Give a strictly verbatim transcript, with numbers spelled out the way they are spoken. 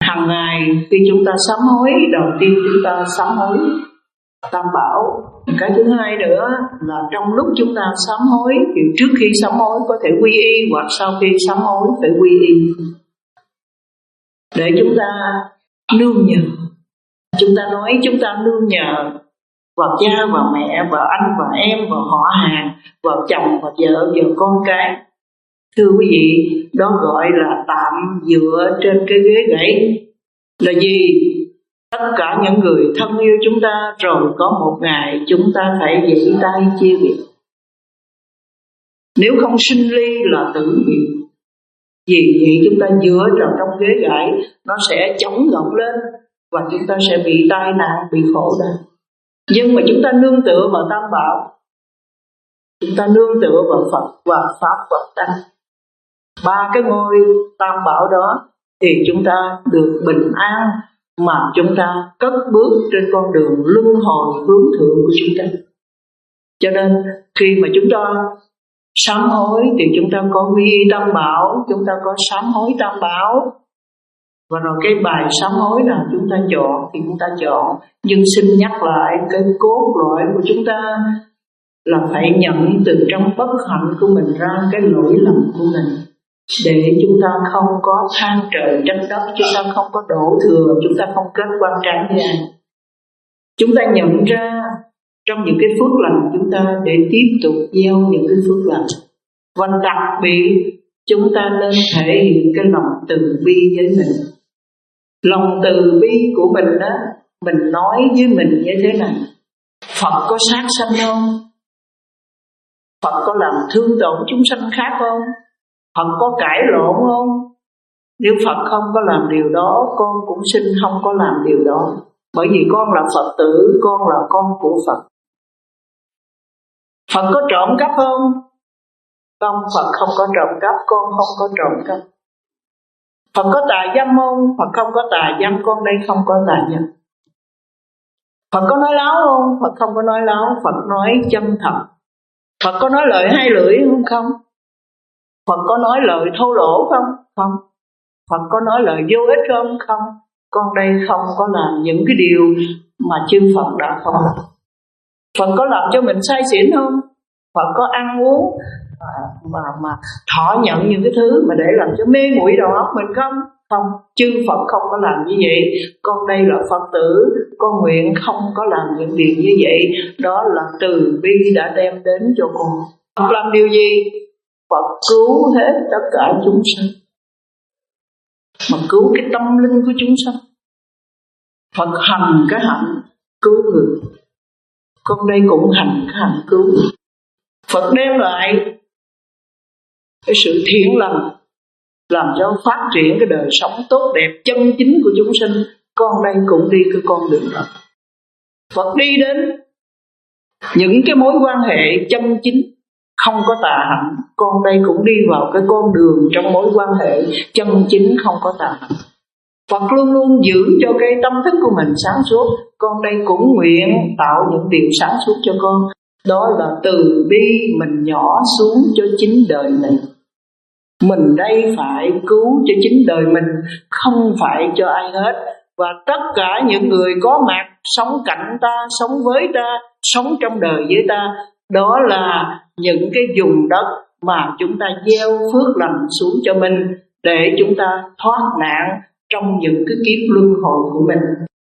Hàng ngày khi chúng ta sám hối, đầu tiên chúng ta sám hối Tam Bảo. Cái thứ hai nữa là trong lúc chúng ta sám hối thì trước khi sám hối có thể quy y, hoặc sau khi sám hối phải quy y, để chúng ta nương nhờ. Chúng ta nói chúng ta nương nhờ vào cha và mẹ, vào anh và em, vào họ hàng, vào chồng và vợ, vào con cái. Thưa quý vị, đó gọi là tạm dựa trên cái ghế gãy. Là gì? Tất cả những người thân yêu chúng ta rồi có một ngày chúng ta phải giãy tay chia biệt. Nếu không sinh ly là tử biệt. Vì vậy chúng ta dựa vào trong ghế gãy, nó sẽ chống ngọc lên và chúng ta sẽ bị tai nạn, bị khổ đau. Nhưng mà chúng ta nương tựa vào Tam Bảo, chúng ta nương tựa vào Phật và Pháp Phật Tăng, ba cái ngôi Tam Bảo đó, thì chúng ta được bình an mà chúng ta cất bước trên con đường luân hồi hướng thượng của chúng ta. Cho nên khi mà chúng ta sám hối thì chúng ta có quy y Tam Bảo, chúng ta có sám hối Tam Bảo. Và rồi cái bài sám hối nào chúng ta chọn thì chúng ta chọn. Nhưng xin nhắc lại cái cốt lõi của chúng ta là phải nhận từ trong bất hạnh của mình ra cái lỗi lầm của mình, để chúng ta không có than trời trách đất, chúng ta không có đổ thừa, chúng ta không kết quan trái với ai. Chúng ta nhận ra trong những cái phước lành chúng ta để tiếp tục gieo những cái phước lành. Và đặc biệt chúng ta nên thể hiện cái lòng từ bi với mình. Lòng từ bi của mình đó, mình nói với mình như thế này: Phật có sát sanh không? Phật có làm thương tổn chúng sanh khác không? Phật có cãi lộn không? Nếu Phật không có làm điều đó, con cũng xin không có làm điều đó. Bởi vì con là Phật tử, con là con của Phật. Phật có trộm cắp không? Không, Phật không có trộm cắp, con không có trộm cắp. Phật có tà dâm không? Phật không có tà dâm, con đây không có tà dâm. Phật có nói láo không? Phật không có nói láo, Phật nói chân thật. Phật có nói lời hai lưỡi không? Không. Phật có nói lời thô lỗ không? Không. Phật có nói lời vô ích không? Không. Con đây không có làm những cái điều mà chư Phật đã không làm. Phật có làm cho mình say xỉn không? Phật có ăn uống mà, mà, mà thọ nhận những cái thứ mà để làm cho mê muội đầu óc mình không? Không. Chư Phật không có làm như vậy. Con đây là Phật tử, con nguyện không có làm những điều như vậy. Đó là từ bi đã đem đến cho con. Phật làm điều gì? Phật cứu hết tất cả chúng sanh, mà cứu cái tâm linh của chúng sanh. Phật hành cái hạnh cứu người, con đây cũng hành cái hạnh cứu người. Phật đem lại cái sự thiện lành, làm cho phát triển cái đời sống tốt đẹp chân chính của chúng sinh. Con đây cũng đi cái con đường đó. Phật đi đến những cái mối quan hệ chân chính, không có tà hạnh. Con đây cũng đi vào cái con đường trong mối quan hệ chân chính không có tà hạnh. Phật luôn luôn giữ cho cái tâm thức của mình sáng suốt. Con đây cũng nguyện tạo những điều sáng suốt cho con. Đó là từ bi mình nhỏ xuống cho chính đời mình. Mình đây phải cứu cho chính đời mình, không phải cho ai hết. Và tất cả những người có mặt, sống cạnh ta, sống với ta, sống trong đời với ta, đó là những cái vùng đất mà chúng ta gieo phước lành xuống cho mình, để chúng ta thoát nạn trong những cái kiếp luân hồi của mình.